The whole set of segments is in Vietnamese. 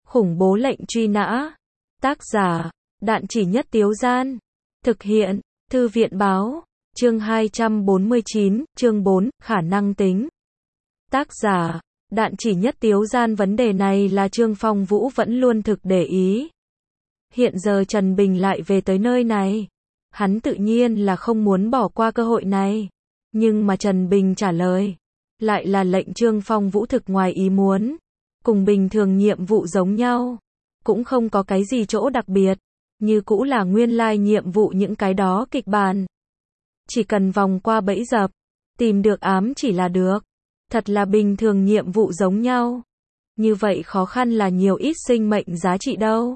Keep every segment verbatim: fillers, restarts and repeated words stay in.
Khủng bố lệnh truy nã. Tác giả, Đạn Chỉ Nhất Tiếu Gian. Thực hiện, Thư viện báo. Chương hai trăm bốn mươi chín, chương bốn, khả năng tính. Tác giả, Đạn Chỉ Nhất Tiếu Gian. Vấn đề này là Trương Phong Vũ vẫn luôn thực để ý. Hiện giờ Trần Bình lại về tới nơi này. Hắn tự nhiên là không muốn bỏ qua cơ hội này. Nhưng mà Trần Bình trả lời, lại là lệnh Trương Phong Vũ thực ngoài ý muốn. Cùng bình thường nhiệm vụ giống nhau. Cũng không có cái gì chỗ đặc biệt. Như cũ là nguyên lai nhiệm vụ những cái đó kịch bản. Chỉ cần vòng qua bẫy dập, tìm được ám chỉ là được. Thật là bình thường nhiệm vụ giống nhau. Như vậy khó khăn là nhiều ít sinh mệnh giá trị đâu.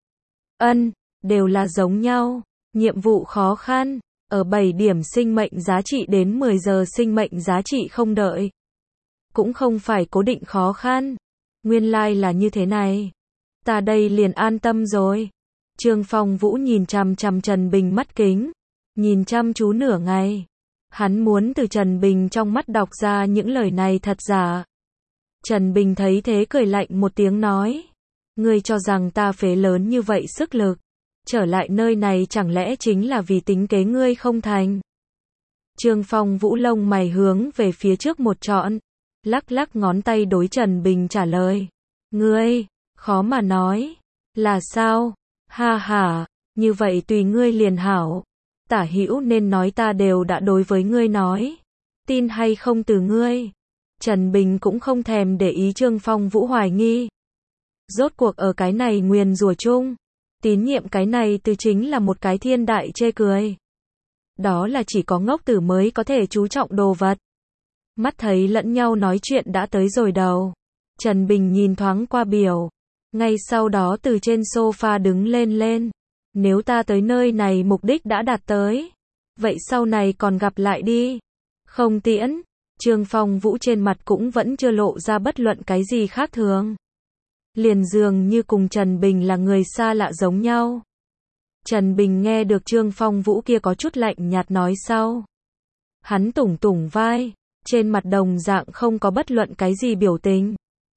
Ân, đều là giống nhau. Nhiệm vụ khó khăn, ở bảy điểm sinh mệnh giá trị đến mười giờ sinh mệnh giá trị không đợi. Cũng không phải cố định khó khăn. Nguyên lai là như thế này. Ta đây liền an tâm rồi. Trương Phong Vũ nhìn chằm chằm Trần Bình mắt kính. Nhìn chăm chú nửa ngày. Hắn muốn từ Trần Bình trong mắt đọc ra những lời này thật giả. Trần Bình thấy thế cười lạnh một tiếng nói. Ngươi cho rằng ta phế lớn như vậy sức lực. Trở lại nơi này chẳng lẽ chính là vì tính kế ngươi không thành. Trương Phong Vũ lông mày hướng về phía trước một trọn. Lắc lắc ngón tay đối Trần Bình trả lời. Ngươi, khó mà nói. Là sao? Ha ha, như vậy tùy ngươi liền hảo. Tả hữu nên nói ta đều đã đối với ngươi nói. Tin hay không từ ngươi. Trần Bình cũng không thèm để ý Trương Phong Vũ hoài nghi. Rốt cuộc ở cái này nguyền rủa chung. Tín nhiệm cái này từ chính là một cái thiên đại chê cười. Đó là chỉ có ngốc tử mới có thể chú trọng đồ vật. Mắt thấy lẫn nhau nói chuyện đã tới rồi đầu. Trần Bình nhìn thoáng qua biểu. Ngay sau đó từ trên sofa đứng lên lên. Nếu ta tới nơi này mục đích đã đạt tới. Vậy sau này còn gặp lại đi. Không tiễn. Trương Phong Vũ trên mặt cũng vẫn chưa lộ ra bất luận cái gì khác thường. Liền dường như cùng Trần Bình là người xa lạ giống nhau. Trần Bình nghe được Trương Phong Vũ kia có chút lạnh nhạt nói sau. Hắn tủng tủng vai. Trên mặt đồng dạng không có bất luận cái gì biểu tình.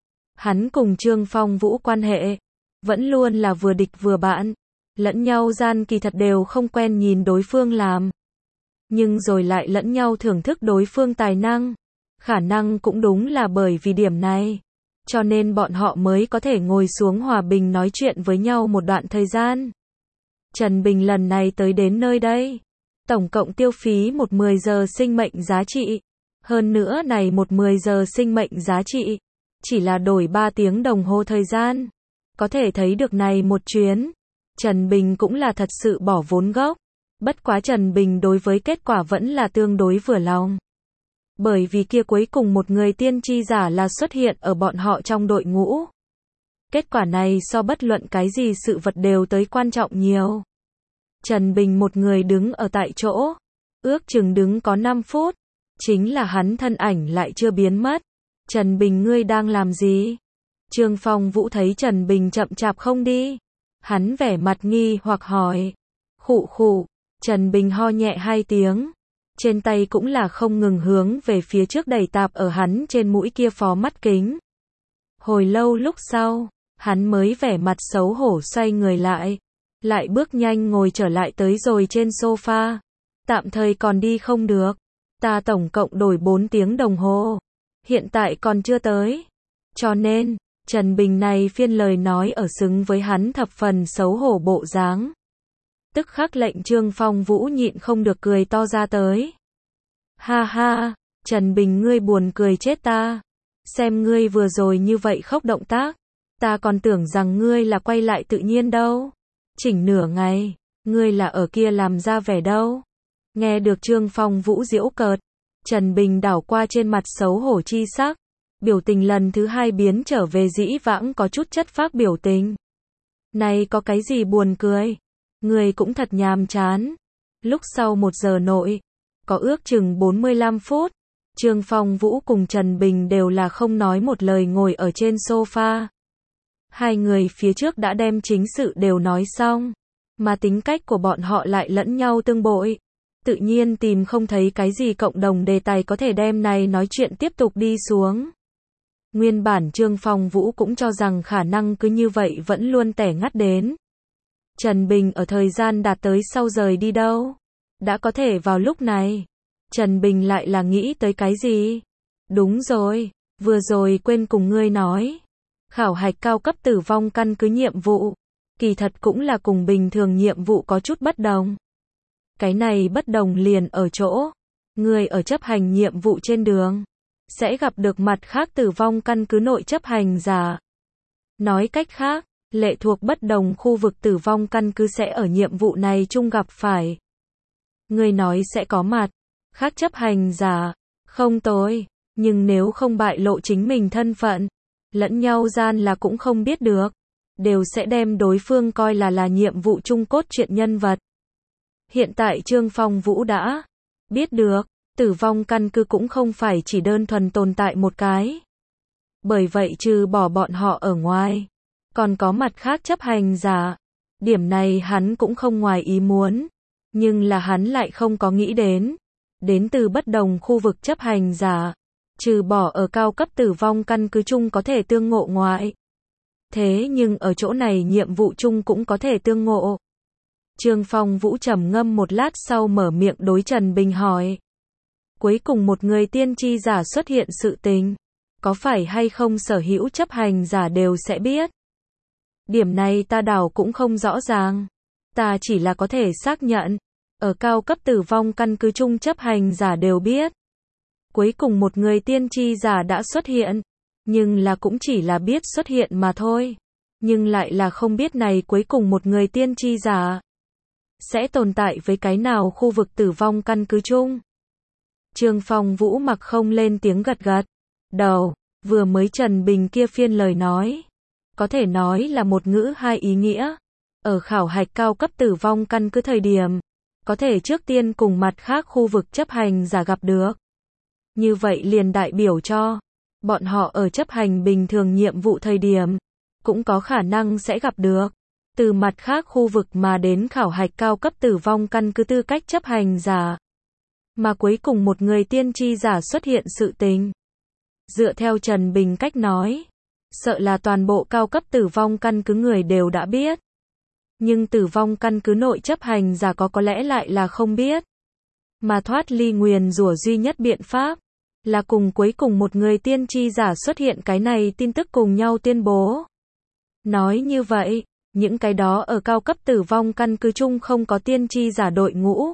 Hắn cùng Trương Phong Vũ quan hệ. Vẫn luôn là vừa địch vừa bạn. Lẫn nhau gian kỳ thật đều không quen nhìn đối phương làm. Nhưng rồi lại lẫn nhau thưởng thức đối phương tài năng. Khả năng cũng đúng là bởi vì điểm này. Cho nên bọn họ mới có thể ngồi xuống hòa bình nói chuyện với nhau một đoạn thời gian. Trần Bình lần này tới đến nơi đây. Tổng cộng tiêu phí một mười giờ sinh mệnh giá trị. Hơn nữa này một mười giờ sinh mệnh giá trị. Chỉ là đổi ba tiếng đồng hồ thời gian. Có thể thấy được này một chuyến. Trần Bình cũng là thật sự bỏ vốn gốc. Bất quá Trần Bình đối với kết quả vẫn là tương đối vừa lòng. Bởi vì kia cuối cùng một người tiên tri giả là xuất hiện ở bọn họ trong đội ngũ. Kết quả này so bất luận cái gì sự vật đều tới quan trọng nhiều. Trần Bình một người đứng ở tại chỗ. Ước chừng đứng có năm phút. Chính là hắn thân ảnh lại chưa biến mất. Trần Bình ngươi đang làm gì? Trương Phong Vũ thấy Trần Bình chậm chạp không đi. Hắn vẻ mặt nghi hoặc hỏi. Khụ khụ. Trần Bình ho nhẹ hai tiếng. Trên tay cũng là không ngừng hướng về phía trước đẩy tạp ở hắn trên mũi kia phó mắt kính. Hồi lâu lúc sau, hắn mới vẻ mặt xấu hổ xoay người lại. Lại bước nhanh ngồi trở lại tới rồi trên sofa. Tạm thời còn đi không được. Ta tổng cộng đổi bốn tiếng đồng hồ. Hiện tại còn chưa tới. Cho nên, Trần Bình này phiên lời nói ở xứng với hắn thập phần xấu hổ bộ dáng. Tức khắc lệnh Trương Phong Vũ nhịn không được cười to ra tới. Ha ha, Trần Bình ngươi buồn cười chết ta. Xem ngươi vừa rồi như vậy khóc động tác. Ta còn tưởng rằng ngươi là quay lại tự nhiên đâu. Chỉnh nửa ngày, ngươi là ở kia làm ra vẻ đâu. Nghe được Trương Phong Vũ giễu cợt. Trần Bình đảo qua trên mặt xấu hổ chi sắc. Biểu tình lần thứ hai biến trở về dĩ vãng có chút chất phác biểu tình. Này có cái gì buồn cười? Người cũng thật nhàm chán. Lúc sau một giờ nội, có ước chừng bốn mươi lăm phút, Trương Phong Vũ cùng Trần Bình đều là không nói một lời ngồi ở trên sofa. Hai người phía trước đã đem chính sự đều nói xong, mà tính cách của bọn họ lại lẫn nhau tương bội. Tự nhiên tìm không thấy cái gì cộng đồng đề tài có thể đem này nói chuyện tiếp tục đi xuống. Nguyên bản Trương Phong Vũ cũng cho rằng khả năng cứ như vậy vẫn luôn tẻ ngắt đến. Trần Bình ở thời gian đạt tới sau rời đi đâu? Đã có thể vào lúc này. Trần Bình lại là nghĩ tới cái gì? Đúng rồi, vừa rồi quên cùng ngươi nói. Khảo hạch cao cấp tử vong căn cứ nhiệm vụ. Kỳ thật cũng là cùng bình thường nhiệm vụ có chút bất đồng. Cái này bất đồng liền ở chỗ. Người ở chấp hành nhiệm vụ trên đường. Sẽ gặp được mặt khác tử vong căn cứ nội chấp hành giả. Nói cách khác, lệ thuộc bất đồng khu vực tử vong căn cứ sẽ ở nhiệm vụ này chung gặp phải. Người nói sẽ có mặt khác chấp hành giả. Không tối, nhưng nếu không bại lộ chính mình thân phận, lẫn nhau gian là cũng không biết được. Đều sẽ đem đối phương coi là là nhiệm vụ chung cốt truyện nhân vật. Hiện tại Trương Phong Vũ đã biết được, tử vong căn cứ cũng không phải chỉ đơn thuần tồn tại một cái. Bởi vậy trừ bỏ bọn họ ở ngoài, còn có mặt khác chấp hành giả. Điểm này hắn cũng không ngoài ý muốn, nhưng là hắn lại không có nghĩ đến. Đến từ bất đồng khu vực chấp hành giả, trừ bỏ ở cao cấp tử vong căn cứ chung có thể tương ngộ ngoại. Thế nhưng ở chỗ này nhiệm vụ chung cũng có thể tương ngộ. Trương Phong Vũ trầm ngâm một lát sau mở miệng đối Trần Bình hỏi. Cuối cùng một người tiên tri giả xuất hiện sự tình. Có phải hay không sở hữu chấp hành giả đều sẽ biết? Điểm này ta đảo cũng không rõ ràng. Ta chỉ là có thể xác nhận. Ở cao cấp tử vong căn cứ chung chấp hành giả đều biết. Cuối cùng một người tiên tri giả đã xuất hiện. Nhưng là cũng chỉ là biết xuất hiện mà thôi. Nhưng lại là không biết này cuối cùng một người tiên tri giả sẽ tồn tại với cái nào khu vực tử vong căn cứ chung. Trương Phong Vũ mặc không lên tiếng gật gật đầu, vừa mới Trần Bình kia phiên lời nói. Có thể nói là một ngữ hai ý nghĩa. Ở khảo hạch cao cấp tử vong căn cứ thời điểm, có thể trước tiên cùng mặt khác khu vực chấp hành giả gặp được. Như vậy liền đại biểu cho bọn họ ở chấp hành bình thường nhiệm vụ thời điểm, cũng có khả năng sẽ gặp được. Từ mặt khác khu vực mà đến khảo hạch cao cấp tử vong căn cứ tư cách chấp hành giả. Mà cuối cùng một người tiên tri giả xuất hiện sự tình. Dựa theo Trần Bình cách nói, sợ là toàn bộ cao cấp tử vong căn cứ người đều đã biết. Nhưng tử vong căn cứ nội chấp hành giả có có lẽ lại là không biết. Mà thoát ly nguyền rủa duy nhất biện pháp là cùng cuối cùng một người tiên tri giả xuất hiện cái này tin tức cùng nhau tuyên bố. Nói như vậy, những cái đó ở cao cấp tử vong căn cứ chung không có tiên tri giả đội ngũ,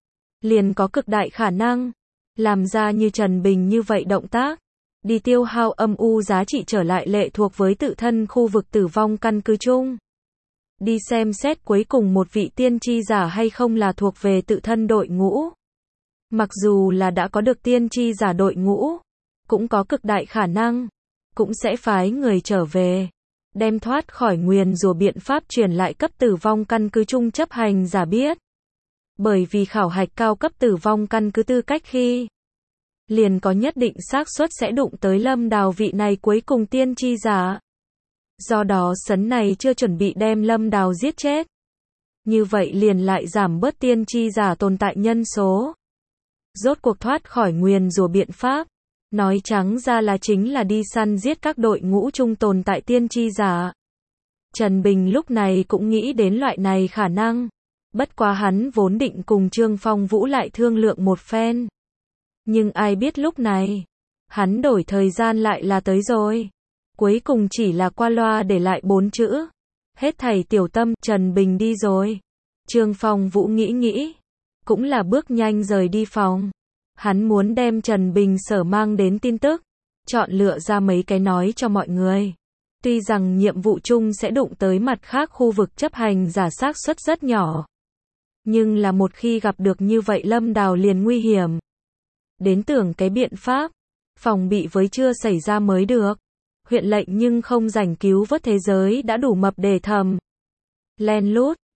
liền có cực đại khả năng làm ra như Trần Bình như vậy động tác, đi tiêu hao âm u giá trị trở lại lệ thuộc với tự thân khu vực tử vong căn cứ chung. Đi xem xét cuối cùng một vị tiên tri giả hay không là thuộc về tự thân đội ngũ. Mặc dù là đã có được tiên tri giả đội ngũ, cũng có cực đại khả năng, cũng sẽ phái người trở về, đem thoát khỏi nguyền rủa biện pháp truyền lại cấp tử vong căn cứ chung chấp hành giả biết. Bởi vì khảo hạch cao cấp tử vong căn cứ tư cách khi, liền có nhất định xác suất sẽ đụng tới Lâm Đào vị này cuối cùng tiên tri giả. Do đó sấn này chưa chuẩn bị đem Lâm Đào giết chết. Như vậy liền lại giảm bớt tiên tri giả tồn tại nhân số. Rốt cuộc thoát khỏi nguyền rủa biện pháp. Nói trắng ra là chính là đi săn giết các đội ngũ chung tồn tại tiên tri giả. Trần Bình lúc này cũng nghĩ đến loại này khả năng. Bất quá hắn vốn định cùng Trương Phong Vũ lại thương lượng một phen. Nhưng ai biết lúc này, hắn đổi thời gian lại là tới rồi. Cuối cùng chỉ là qua loa để lại bốn chữ. Hết thảy tiểu tâm, Trần Bình đi rồi. Trương Phong Vũ nghĩ nghĩ, cũng là bước nhanh rời đi phòng. Hắn muốn đem Trần Bình sở mang đến tin tức, chọn lựa ra mấy cái nói cho mọi người. Tuy rằng nhiệm vụ chung sẽ đụng tới mặt khác khu vực chấp hành giả xác suất rất nhỏ. Nhưng là một khi gặp được như vậy Lâm Đào liền nguy hiểm. Đến tưởng cái biện pháp, phòng bị với chưa xảy ra mới được. Huyện lệnh nhưng không rảnh cứu vớt thế giới đã đủ mập để thầm. Len lút,